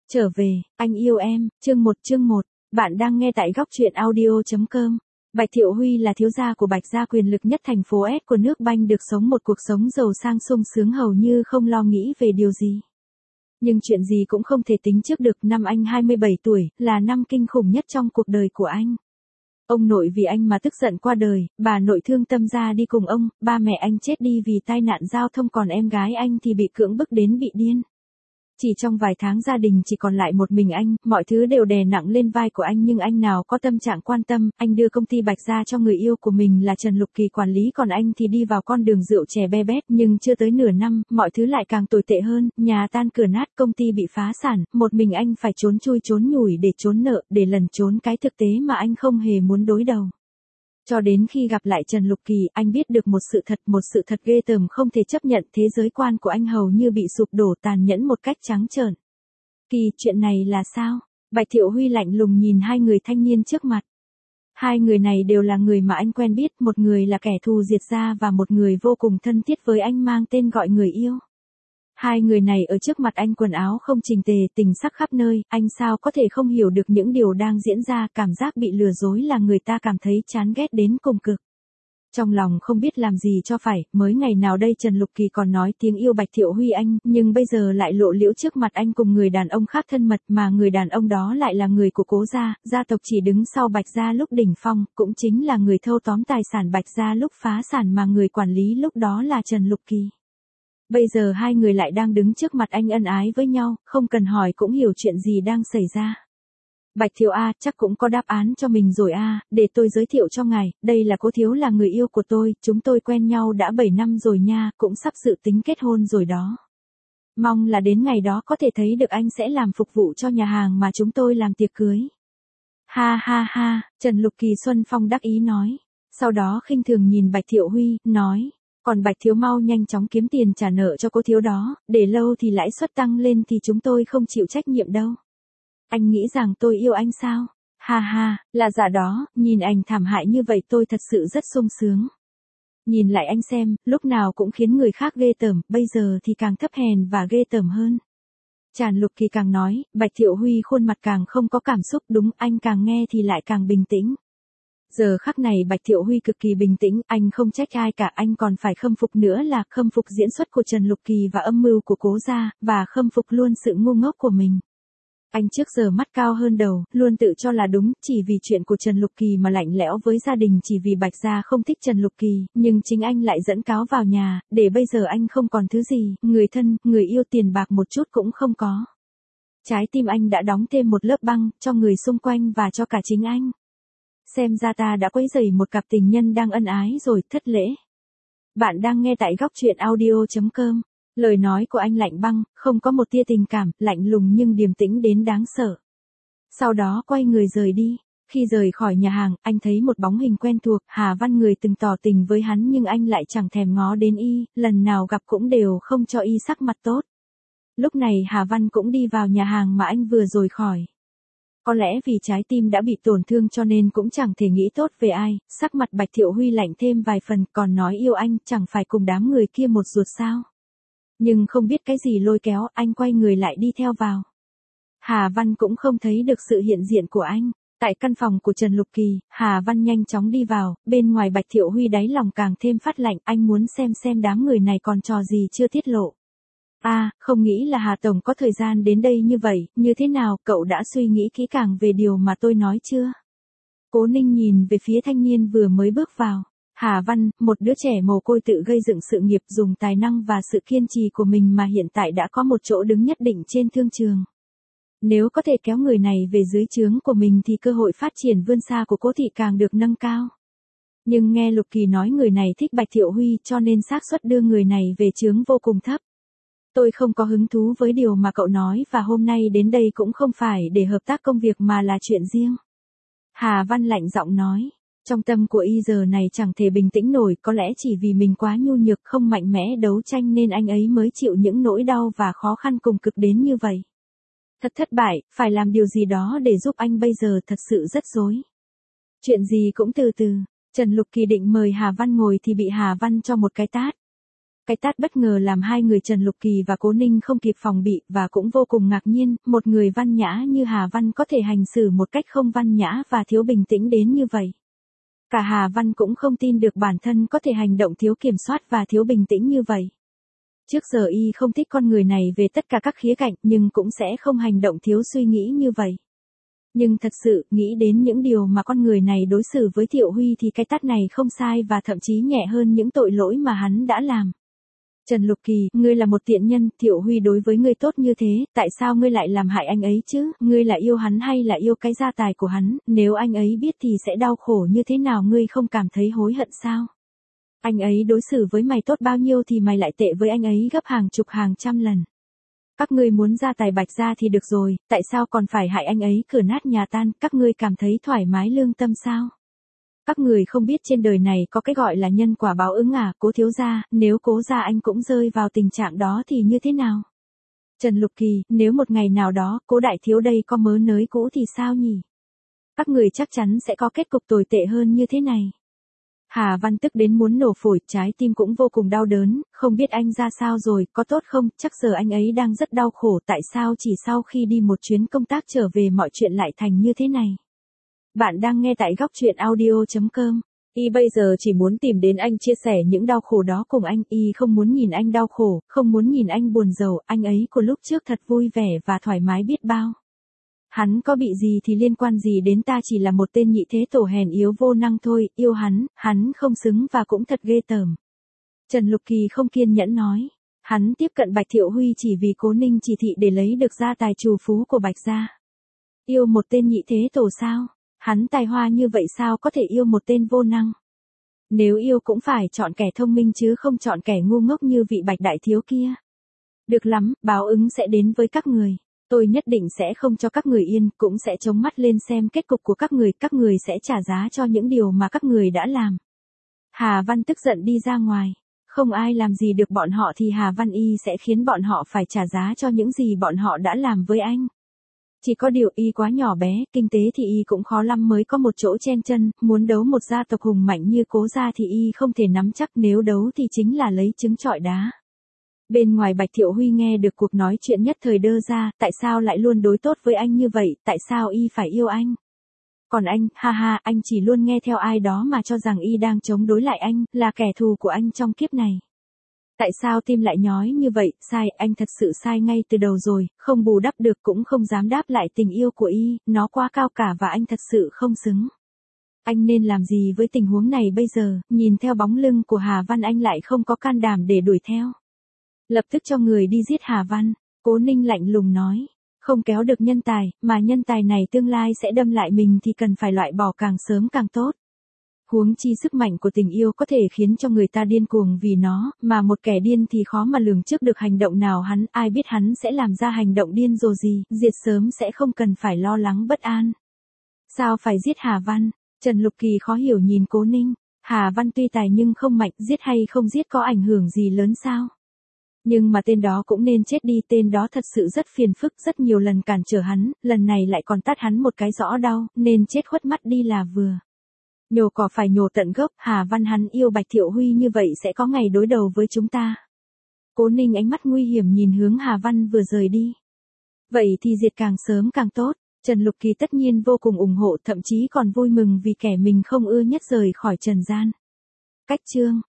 Trở về, anh yêu em, chương 1, bạn đang nghe tại góc truyện audio.com. Bạch Thiệu Huy là thiếu gia của Bạch gia quyền lực nhất thành phố S của nước Banh, được sống một cuộc sống giàu sang sung sướng hầu như không lo nghĩ về điều gì. Nhưng chuyện gì cũng không thể tính trước được. Năm anh 27 tuổi, là năm kinh khủng nhất trong cuộc đời của anh. Ông nội vì anh mà tức giận qua đời, bà nội thương tâm ra đi cùng ông, ba mẹ anh chết đi vì tai nạn giao thông, còn em gái anh thì bị cưỡng bức đến bị điên. Chỉ trong vài tháng gia đình chỉ còn lại một mình anh, mọi thứ đều đè nặng lên vai của anh nhưng anh nào có tâm trạng quan tâm. Anh đưa công ty Bạch gia cho người yêu của mình là Trần Lục Kỳ quản lý, còn anh thì đi vào con đường rượu chè be bét. Nhưng chưa tới nửa năm, mọi thứ lại càng tồi tệ hơn, nhà tan cửa nát, công ty bị phá sản, một mình anh phải trốn chui trốn nhủi để trốn nợ, để lẩn trốn cái thực tế mà anh không hề muốn đối đầu. Cho đến khi gặp lại Trần Lục Kỳ, anh biết được một sự thật ghê tởm không thể chấp nhận. Thế giới quan của anh hầu như bị sụp đổ tàn nhẫn một cách trắng trợn. Kỳ, chuyện này là sao? Bạch Thiệu Huy lạnh lùng nhìn hai người thanh niên trước mặt. Hai người này đều là người mà anh quen biết, một người là kẻ thù diệt gia và một người vô cùng thân thiết với anh mang tên gọi người yêu. Hai người này ở trước mặt anh quần áo không chỉnh tề, tình sắc khắp nơi, anh sao có thể không hiểu được những điều đang diễn ra. Cảm giác bị lừa dối là người ta cảm thấy chán ghét đến cùng cực. Trong lòng không biết làm gì cho phải, mới ngày nào đây Trần Lục Kỳ còn nói tiếng yêu Bạch Thiệu Huy anh, nhưng bây giờ lại lộ liễu trước mặt anh cùng người đàn ông khác thân mật, mà người đàn ông đó lại là người của Cố gia, gia tộc chỉ đứng sau Bạch gia lúc đỉnh phong, cũng chính là người thâu tóm tài sản Bạch gia lúc phá sản, mà người quản lý lúc đó là Trần Lục Kỳ. Bây giờ hai người lại đang đứng trước mặt anh ân ái với nhau, không cần hỏi cũng hiểu chuyện gì đang xảy ra. Bạch Thiếu A, chắc cũng có đáp án cho mình rồi a, để tôi giới thiệu cho ngài, đây là Cố Thiếu, là người yêu của tôi, chúng tôi quen nhau đã 7 năm rồi nha, cũng sắp dự tính kết hôn rồi đó. Mong là đến ngày đó có thể thấy được anh sẽ làm phục vụ cho nhà hàng mà chúng tôi làm tiệc cưới. Ha ha ha, Trần Lục Kỳ Xuân Phong đắc ý nói. Sau đó khinh thường nhìn Bạch Thiệu Huy, nói. Còn Bạch Thiếu mau nhanh chóng kiếm tiền trả nợ cho Cố Thiếu đó, để lâu thì lãi suất tăng lên thì chúng tôi không chịu trách nhiệm đâu. Anh nghĩ rằng tôi yêu anh sao? Ha ha, là giả đó, nhìn anh thảm hại như vậy tôi thật sự rất sung sướng. Nhìn lại anh xem, lúc nào cũng khiến người khác ghê tởm, bây giờ thì càng thấp hèn và ghê tởm hơn. Trần Lục Kỳ càng nói, Bạch Thiệu Huy khuôn mặt càng không có cảm xúc, đúng, anh càng nghe thì lại càng bình tĩnh. Giờ khắc này Bạch Thiệu Huy cực kỳ bình tĩnh, anh không trách ai cả, anh còn phải khâm phục nữa là khâm phục diễn xuất của Trần Lục Kỳ và âm mưu của Cố gia, và khâm phục luôn sự ngu ngốc của mình. Anh trước giờ mắt cao hơn đầu, luôn tự cho là đúng, chỉ vì chuyện của Trần Lục Kỳ mà lạnh lẽo với gia đình, chỉ vì Bạch gia không thích Trần Lục Kỳ, nhưng chính anh lại dẫn cáo vào nhà, để bây giờ anh không còn thứ gì, người thân, người yêu, tiền bạc một chút cũng không có. Trái tim anh đã đóng thêm một lớp băng, cho người xung quanh và cho cả chính anh. Xem ra ta đã quấy rầy một cặp tình nhân đang ân ái rồi, thất lễ. Bạn đang nghe tại góc truyện audio.com. Lời nói của anh lạnh băng, không có một tia tình cảm, lạnh lùng nhưng điềm tĩnh đến đáng sợ. Sau đó quay người rời đi. Khi rời khỏi nhà hàng, anh thấy một bóng hình quen thuộc, Hà Văn, người từng tỏ tình với hắn nhưng anh lại chẳng thèm ngó đến y, lần nào gặp cũng đều không cho y sắc mặt tốt. Lúc này Hà Văn cũng đi vào nhà hàng mà anh vừa rồi khỏi. Có lẽ vì trái tim đã bị tổn thương cho nên cũng chẳng thể nghĩ tốt về ai, sắc mặt Bạch Thiệu Huy lạnh thêm vài phần, còn nói yêu anh, chẳng phải cùng đám người kia một ruột sao. Nhưng không biết cái gì lôi kéo, anh quay người lại đi theo vào. Hà Văn cũng không thấy được sự hiện diện của anh. Tại căn phòng của Trần Lục Kỳ, Hà Văn nhanh chóng đi vào, bên ngoài Bạch Thiệu Huy đáy lòng càng thêm phát lạnh, anh muốn xem đám người này còn trò gì chưa tiết lộ. Không nghĩ là Hà Tổng có thời gian đến đây như vậy, như thế nào, cậu đã suy nghĩ kỹ càng về điều mà tôi nói chưa? Cố Ninh nhìn về phía thanh niên vừa mới bước vào. Hà Văn, một đứa trẻ mồ côi tự gây dựng sự nghiệp, dùng tài năng và sự kiên trì của mình mà hiện tại đã có một chỗ đứng nhất định trên thương trường. Nếu có thể kéo người này về dưới trướng của mình thì cơ hội phát triển vươn xa của Cố thị càng được nâng cao. Nhưng nghe Lục Kỳ nói người này thích Bạch Thiệu Huy cho nên xác suất đưa người này về trướng vô cùng thấp. Tôi không có hứng thú với điều mà cậu nói và hôm nay đến đây cũng không phải để hợp tác công việc mà là chuyện riêng. Hà Văn lạnh giọng nói. Trong tâm của y giờ này chẳng thể bình tĩnh nổi, có lẽ chỉ vì mình quá nhu nhược không mạnh mẽ đấu tranh nên anh ấy mới chịu những nỗi đau và khó khăn cùng cực đến như vậy. Thật thất bại, phải làm điều gì đó để giúp anh, bây giờ thật sự rất rối. Chuyện gì cũng từ từ, Trần Lục Kỳ định mời Hà Văn ngồi thì bị Hà Văn cho một cái tát. Cái tát bất ngờ làm hai người Trần Lục Kỳ và Cố Ninh không kịp phòng bị và cũng vô cùng ngạc nhiên, một người văn nhã như Hà Văn có thể hành xử một cách không văn nhã và thiếu bình tĩnh đến như vậy. Cả Hà Văn cũng không tin được bản thân có thể hành động thiếu kiểm soát và thiếu bình tĩnh như vậy. Trước giờ y không thích con người này về tất cả các khía cạnh nhưng cũng sẽ không hành động thiếu suy nghĩ như vậy. Nhưng thật sự, nghĩ đến những điều mà con người này đối xử với Thiệu Huy thì cái tát này không sai và thậm chí nhẹ hơn những tội lỗi mà hắn đã làm. Trần Lục Kỳ, ngươi là một tiện nhân, Thiệu Huy đối với ngươi tốt như thế, tại sao ngươi lại làm hại anh ấy chứ, ngươi là yêu hắn hay là yêu cái gia tài của hắn, nếu anh ấy biết thì sẽ đau khổ như thế nào ngươi không cảm thấy hối hận sao? Anh ấy đối xử với mày tốt bao nhiêu thì mày lại tệ với anh ấy gấp hàng chục hàng trăm lần. Các ngươi muốn gia tài Bạch gia thì được rồi, tại sao còn phải hại anh ấy cửa nát nhà tan, các ngươi cảm thấy thoải mái lương tâm sao? Các người không biết trên đời này có cái gọi là nhân quả báo ứng à, Cố thiếu gia, nếu Cố gia anh cũng rơi vào tình trạng đó thì như thế nào? Trần Lục Kỳ, nếu một ngày nào đó, Cố đại thiếu đây có mớ nới cũ thì sao nhỉ? Các người chắc chắn sẽ có kết cục tồi tệ hơn như thế này. Hà Văn tức đến muốn nổ phổi, trái tim cũng vô cùng đau đớn, không biết anh ra sao rồi, có tốt không, chắc giờ anh ấy đang rất đau khổ, tại sao chỉ sau khi đi một chuyến công tác trở về mọi chuyện lại thành như thế này. Bạn đang nghe tại góc truyện audio.com. Y bây giờ chỉ muốn tìm đến anh chia sẻ những đau khổ đó cùng anh, Y không muốn nhìn anh đau khổ, không muốn nhìn anh buồn rầu, anh ấy của lúc trước thật vui vẻ và thoải mái biết bao. Hắn có bị gì thì liên quan gì đến ta, chỉ là một tên nhị thế tổ hèn yếu vô năng thôi, yêu hắn không xứng và cũng thật ghê tởm. Trần Lục Kỳ không kiên nhẫn nói. Hắn tiếp cận Bạch Thiệu Huy chỉ vì Cố Ninh chỉ thị để lấy được gia tài trù phú của Bạch gia. Yêu một tên nhị thế tổ sao? Hắn tài hoa như vậy sao có thể yêu một tên vô năng? Nếu yêu cũng phải chọn kẻ thông minh chứ không chọn kẻ ngu ngốc như vị Bạch đại thiếu kia. Được lắm, báo ứng sẽ đến với các người. Tôi nhất định sẽ không cho các người yên, cũng sẽ chống mắt lên xem kết cục của các người sẽ trả giá cho những điều mà các người đã làm. Hà Văn tức giận đi ra ngoài. Không ai làm gì được bọn họ thì Hà Văn Y sẽ khiến bọn họ phải trả giá cho những gì bọn họ đã làm với anh. Chỉ có điều Y quá nhỏ bé, kinh tế thì Y cũng khó lắm mới có một chỗ chen chân, muốn đấu một gia tộc hùng mạnh như Cố gia thì Y không thể nắm chắc, nếu đấu thì chính là lấy trứng trọi đá. Bên ngoài Bạch Thiệu Huy nghe được cuộc nói chuyện nhất thời đơ ra, tại sao lại luôn đối tốt với anh như vậy, tại sao Y phải yêu anh? Còn anh, ha ha, anh chỉ luôn nghe theo ai đó mà cho rằng Y đang chống đối lại anh, là kẻ thù của anh trong kiếp này. Tại sao tim lại nhói như vậy, sai, anh thật sự sai ngay từ đầu rồi, không bù đắp được cũng không dám đáp lại tình yêu của Y, nó quá cao cả và anh thật sự không xứng. Anh nên làm gì với tình huống này bây giờ, nhìn theo bóng lưng của Hà Văn anh lại không có can đảm để đuổi theo. Lập tức cho người đi giết Hà Văn, Cố Ninh lạnh lùng nói, không kéo được nhân tài, mà nhân tài này tương lai sẽ đâm lại mình thì cần phải loại bỏ càng sớm càng tốt. Huống chi sức mạnh của tình yêu có thể khiến cho người ta điên cuồng vì nó, mà một kẻ điên thì khó mà lường trước được hành động nào hắn, ai biết hắn sẽ làm ra hành động điên rồ gì, diệt sớm sẽ không cần phải lo lắng bất an. Sao phải giết Hà Văn? Trần Lục Kỳ khó hiểu nhìn Cố Ninh, Hà Văn tuy tài nhưng không mạnh, giết hay không giết có ảnh hưởng gì lớn sao? Nhưng mà tên đó cũng nên chết đi, tên đó thật sự rất phiền phức, rất nhiều lần cản trở hắn, lần này lại còn tát hắn một cái rõ đau, nên chết khuất mắt đi là vừa. Nhổ cỏ phải nhổ tận gốc, Hà Văn hắn yêu Bạch Thiệu Huy như vậy sẽ có ngày đối đầu với chúng ta. Cố Ninh ánh mắt nguy hiểm nhìn hướng Hà Văn vừa rời đi. Vậy thì diệt càng sớm càng tốt, Trần Lục Kỳ tất nhiên vô cùng ủng hộ, thậm chí còn vui mừng vì kẻ mình không ưa nhất rời khỏi trần gian. Cách chương